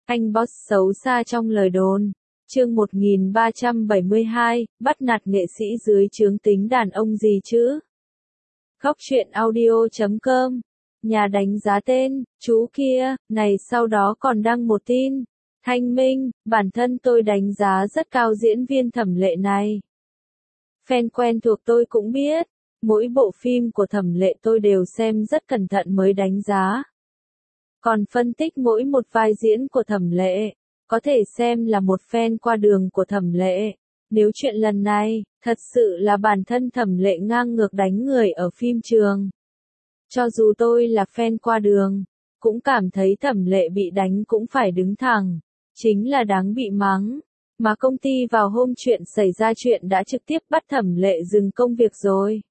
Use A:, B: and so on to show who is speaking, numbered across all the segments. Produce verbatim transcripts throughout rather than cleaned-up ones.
A: Anh boss xấu xa trong lời đồn. Chương một nghìn ba trăm bảy mươi hai, bắt nạt nghệ sĩ dưới trướng tính đàn ông gì chứ? Góc truyện audio chấm com. Nhà đánh giá tên, chú kia, này sau đó còn đăng một tin. Thanh minh, bản thân tôi đánh giá rất cao diễn viên Thẩm Lệ này. Fan quen thuộc tôi cũng biết, mỗi bộ phim của Thẩm Lệ tôi đều xem rất cẩn thận mới đánh giá. Còn phân tích mỗi một vai diễn của Thẩm Lệ, có thể xem là một fan qua đường của Thẩm Lệ. Nếu chuyện lần này, thật sự là bản thân Thẩm Lệ ngang ngược đánh người ở phim trường. Cho dù tôi là fan qua đường, cũng cảm thấy Thẩm Lệ bị đánh cũng phải đứng thẳng. Chính là đáng bị mắng. Mà công ty vào hôm chuyện xảy ra chuyện đã trực tiếp bắt Thẩm Lệ dừng công việc rồi.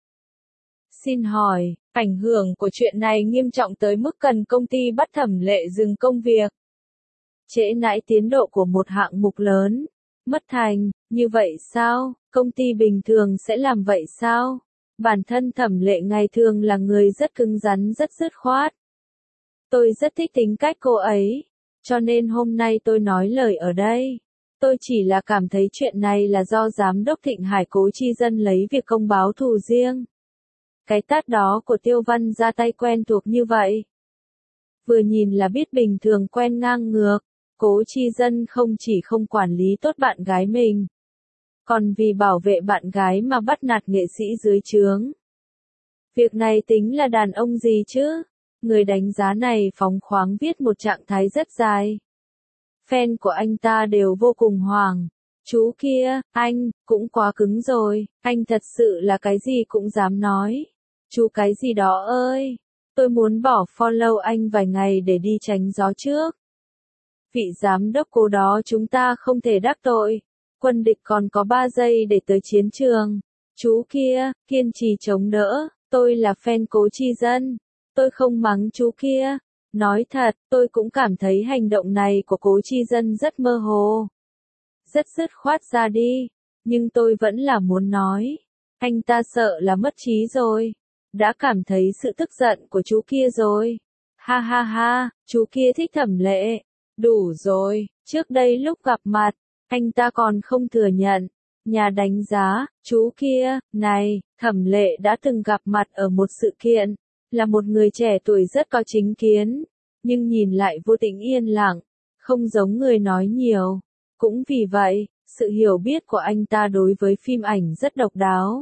A: Xin hỏi, ảnh hưởng của chuyện này nghiêm trọng tới mức cần công ty bắt Thẩm Lệ dừng công việc. Trễ nải tiến độ của một hạng mục lớn. Mất thành, như vậy sao? Công ty bình thường sẽ làm vậy sao? Bản thân Thẩm Lệ ngày thường là người rất cứng rắn rất dứt khoát. Tôi rất thích tính cách cô ấy. Cho nên hôm nay tôi nói lời ở đây. Tôi chỉ là cảm thấy chuyện này là do Giám đốc Thịnh Hải Cố Chi Dân lấy việc công báo thù riêng. Cái tát đó của Tiêu Văn ra tay quen thuộc như vậy. Vừa nhìn là biết bình thường quen ngang ngược. Cố Chi Dân không chỉ không quản lý tốt bạn gái mình, còn vì bảo vệ bạn gái mà bắt nạt nghệ sĩ dưới trướng. Việc này tính là đàn ông gì chứ? Người đánh giá này phóng khoáng viết một trạng thái rất dài. Fan của anh ta đều vô cùng hoảng. Chú kia, anh, cũng quá cứng rồi, anh thật sự là cái gì cũng dám nói. Chú cái gì đó ơi, tôi muốn bỏ follow anh vài ngày để đi tránh gió trước. Vị giám đốc cô đó chúng ta không thể đắc tội. Quân địch còn có ba giây để tới chiến trường. Chú kia, kiên trì chống đỡ, tôi là fan Cố Chi Dân. Tôi không mắng chú kia. Nói thật, tôi cũng cảm thấy hành động này của Cố Chi Dân rất mơ hồ. Rất dứt khoát ra đi. Nhưng tôi vẫn là muốn nói. Anh ta sợ là mất trí rồi. Đã cảm thấy sự tức giận của chú kia rồi. Ha ha ha, chú kia thích Thẩm Lệ. Đủ rồi, trước đây lúc gặp mặt, anh ta còn không thừa nhận. Nhà đánh giá, chú kia, này, Thẩm Lệ đã từng gặp mặt ở một sự kiện, là một người trẻ tuổi rất có chính kiến, nhưng nhìn lại vô tình yên lặng, không giống người nói nhiều. Cũng vì vậy, sự hiểu biết của anh ta đối với phim ảnh rất độc đáo.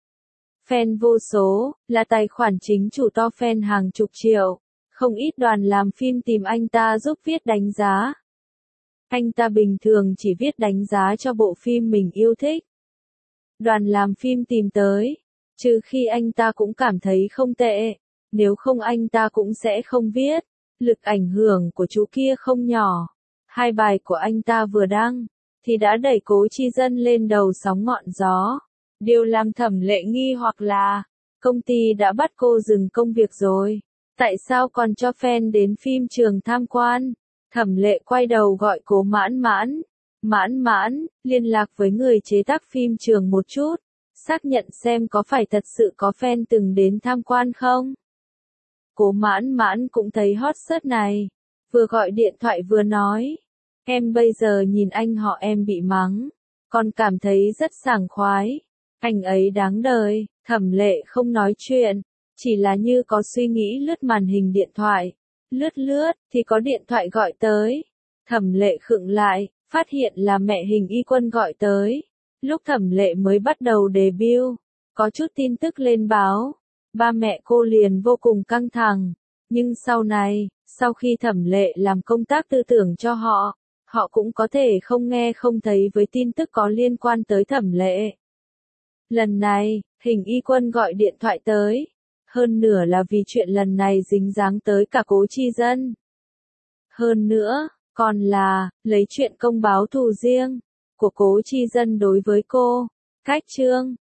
A: Fan vô số, là tài khoản chính chủ to fan hàng chục triệu. Không ít đoàn làm phim tìm anh ta giúp viết đánh giá. Anh ta bình thường chỉ viết đánh giá cho bộ phim mình yêu thích. Đoàn làm phim tìm tới, trừ khi anh ta cũng cảm thấy không tệ, nếu không anh ta cũng sẽ không viết. Lực ảnh hưởng của chú kia không nhỏ. Hai bài của anh ta vừa đăng, thì đã đẩy Cố Chi Dân lên đầu sóng ngọn gió. Điều làm Thẩm Lệ nghi hoặc là, công ty đã bắt cô dừng công việc rồi. Tại sao còn cho fan đến phim trường tham quan? Thẩm Lệ quay đầu gọi Cố Mãn Mãn. Mãn Mãn, liên lạc với người chế tác phim trường một chút. Xác nhận xem có phải thật sự có fan từng đến tham quan không? Cố Mãn Mãn cũng thấy hot search này. Vừa gọi điện thoại vừa nói. Em bây giờ nhìn anh họ em bị mắng. Còn cảm thấy rất sảng khoái. Anh ấy đáng đời. Thẩm Lệ không nói chuyện. Chỉ là như có suy nghĩ lướt màn hình điện thoại. Lướt lướt, thì có điện thoại gọi tới. Thẩm Lệ khựng lại, phát hiện là mẹ Hình Y Quân gọi tới. Lúc Thẩm Lệ mới bắt đầu debut, có chút tin tức lên báo. Ba mẹ cô liền vô cùng căng thẳng. Nhưng sau này, sau khi Thẩm Lệ làm công tác tư tưởng cho họ, họ cũng có thể không nghe không thấy với tin tức có liên quan tới Thẩm Lệ. Lần này, Hình Y Quân gọi điện thoại tới. Hơn nửa là vì chuyện lần này dính dáng tới cả Cố Chi Dân. Hơn nữa, còn là, lấy chuyện công báo thù riêng của Cố Chi Dân đối với cô. Cách chương,